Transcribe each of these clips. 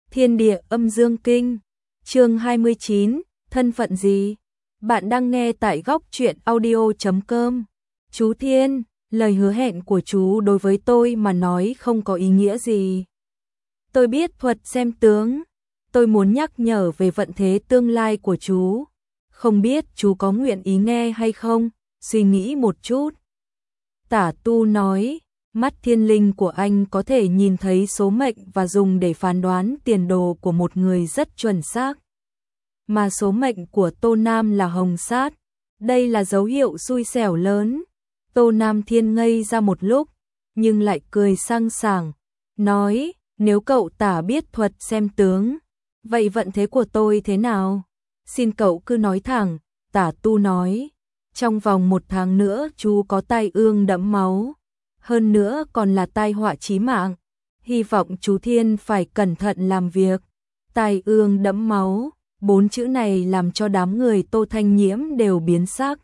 Thiên địa âm dương kinh, chương 29, thân phận gì? Bạn đang nghe tại góc truyện audio.com. Chú Thiên, lời hứa hẹn của chú đối với tôi mà nói không có ý nghĩa gì. Tôi biết thuật xem tướng, tôi muốn nhắc nhở về vận thế tương lai của chú. Không biết chú có nguyện ý nghe hay không, suy nghĩ một chút. Tả Tu nói, mắt thiên linh của anh có thể nhìn thấy số mệnh và dùng để phán đoán tiền đồ của một người rất chuẩn xác. Mà số mệnh của Tô Nam là hồng sát, đây là dấu hiệu xui xẻo lớn. Tô Nam Thiên ngây ra một lúc, nhưng lại cười sang sảng, nói, nếu cậu Tả biết thuật xem tướng, vậy vận thế của tôi thế nào? Xin cậu cứ nói thẳng. Tả Tu nói, trong vòng 1 tháng nữa chú có tai ương đẫm máu, hơn nữa còn là tai họa chí mạng, hy vọng chú Thiên phải cẩn thận làm việc. Tai ương đẫm máu, 4 chữ này làm cho đám người Tô Thanh Nhiễm đều biến sắc.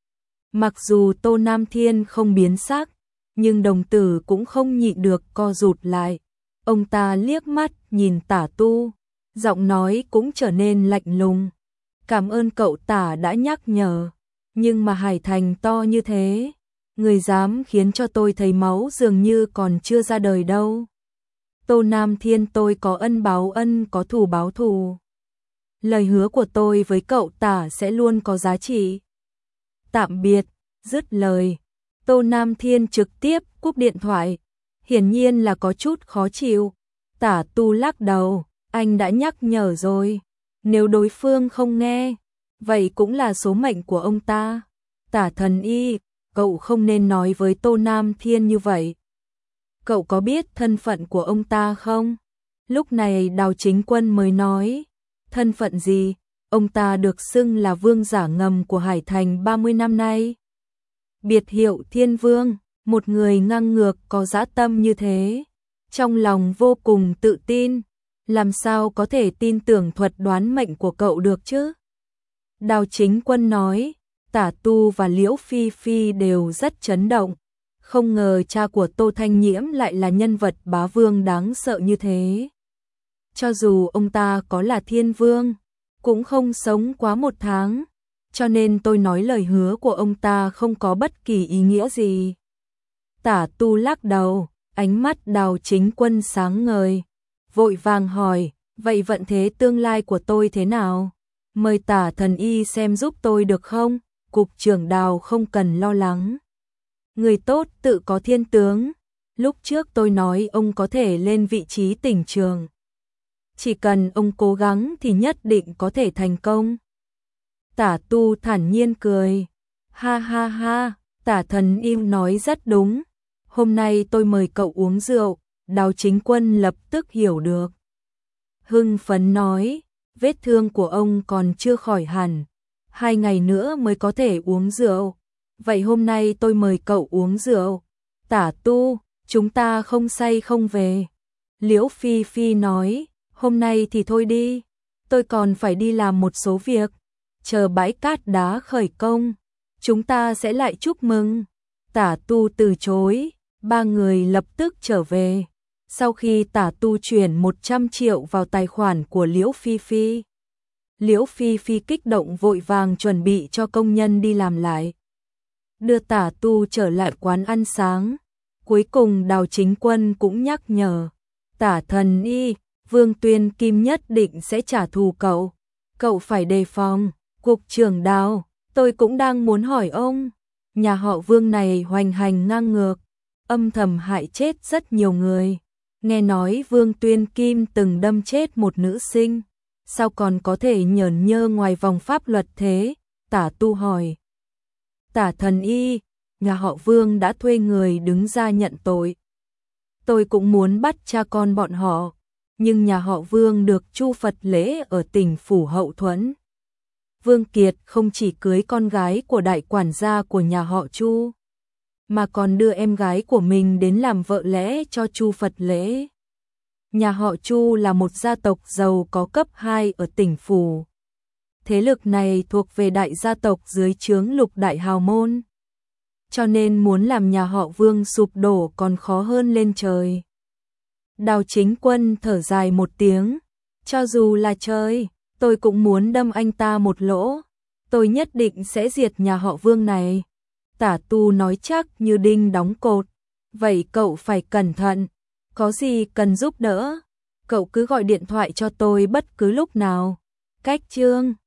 Mặc dù Tô Nam Thiên không biến sắc, nhưng đồng tử cũng không nhịn được co rụt lại. Ông ta liếc mắt nhìn Tả Tu, giọng nói cũng trở nên lạnh lùng. Cảm ơn cậu Tả đã nhắc nhở, nhưng mà Hải Thành to như thế, người dám khiến cho tôi thấy máu dường như còn chưa ra đời đâu. Tô Nam Thiên, tôi có ân báo ân, có thù báo thù. Lời hứa của tôi với cậu Tả sẽ luôn có giá trị. Tạm biệt. Dứt lời, Tô Nam Thiên trực tiếp cúp điện thoại, hiển nhiên là có chút khó chịu. Tả Tu lắc đầu, anh đã nhắc nhở rồi, nếu đối phương không nghe, vậy cũng là số mệnh của ông ta. Tả Thần Y, cậu không nên nói với Tô Nam Thiên như vậy. Cậu có biết thân phận của ông ta không? Lúc này Đào Chính Quân mới nói, thân phận gì? Ông ta được xưng là vương giả ngầm của Hải Thành 30 năm nay. Biệt hiệu Thiên Vương, một người ngang ngược có dã tâm như thế, trong lòng vô cùng tự tin, làm sao có thể tin tưởng thuật đoán mệnh của cậu được chứ? Đào Chính Quân nói, Tả Tu và Liễu Phi Phi đều rất chấn động, không ngờ cha của Tô Thanh Nhiễm lại là nhân vật bá vương đáng sợ như thế. Cho dù ông ta có là Thiên Vương, cũng không sống quá 1 tháng, cho nên tôi nói lời hứa của ông ta không có bất kỳ ý nghĩa gì. Tả Tu lắc đầu, ánh mắt Đào Chính Quân sáng ngời, vội vàng hỏi, vậy vận thế tương lai của tôi thế nào? Mời Tả Thần Y xem giúp tôi được không? Cục trưởng Đào không cần lo lắng. Người tốt tự có thiên tướng, lúc trước tôi nói ông có thể lên vị trí tỉnh trường. Chỉ cần ông cố gắng thì nhất định có thể thành công. Tả Tu thản nhiên cười, ha ha ha, Tả Thần Y nói rất đúng. Hôm nay tôi mời cậu uống rượu. Đào Chính Quân lập tức hiểu được. Hưng phấn nói, vết thương của ông còn chưa khỏi hẳn, 2 ngày nữa mới có thể uống rượu. Vậy hôm nay tôi mời cậu uống rượu. Tả Tu, chúng ta không say không về. Liễu Phi Phi nói, hôm nay thì thôi đi, tôi còn phải đi làm một số việc, chờ bãi cát đá khởi công, chúng ta sẽ lại chúc mừng. Tả Tu từ chối, 3 người lập tức trở về. Sau khi Tả Tu chuyển 100 triệu vào tài khoản của Liễu Phi Phi, Liễu Phi Phi kích động vội vàng chuẩn bị cho công nhân đi làm lại, đưa Tả Tu trở lại quán ăn sáng. Cuối cùng Đào Chính Quân cũng nhắc nhở, Tả Thần Y, Vương Tuyên Kim nhất định sẽ trả thù cậu, cậu phải đề phòng. Cục trưởng Đào, tôi cũng đang muốn hỏi ông, nhà họ Vương này hoành hành ngang ngược, âm thầm hại chết rất nhiều người. Nghe nói Vương Tuyên Kim từng đâm chết một nữ sinh, sao còn có thể nhởn nhơ ngoài vòng pháp luật thế? Tả Tu hỏi. Tả Thần Y, nhà họ Vương đã thuê người đứng ra nhận tội. Tôi cũng muốn bắt cha con bọn họ, nhưng nhà họ Vương được Chu Phật lễ ở tỉnh Phủ Hậu Thuẫn. Vương Kiệt không chỉ cưới con gái của đại quản gia của nhà họ Chu, mà còn đưa em gái của mình đến làm vợ lẽ cho Chu Phật lễ. Nhà họ Chu là một gia tộc giàu có cấp 2 ở tỉnh Phủ. Thế lực này thuộc về đại gia tộc dưới trướng Lục Đại Hào Môn, cho nên muốn làm nhà họ Vương sụp đổ còn khó hơn lên trời. Đào Chính Quân thở dài một tiếng, Cho dù là trời, tôi cũng muốn đâm anh ta một lỗ. Tôi nhất định sẽ diệt nhà họ Vương này. Tả Tu nói chắc như đinh đóng cột. Vậy cậu phải cẩn thận. Có gì cần giúp đỡ, cậu cứ gọi điện thoại cho tôi bất cứ lúc nào. Cách Chương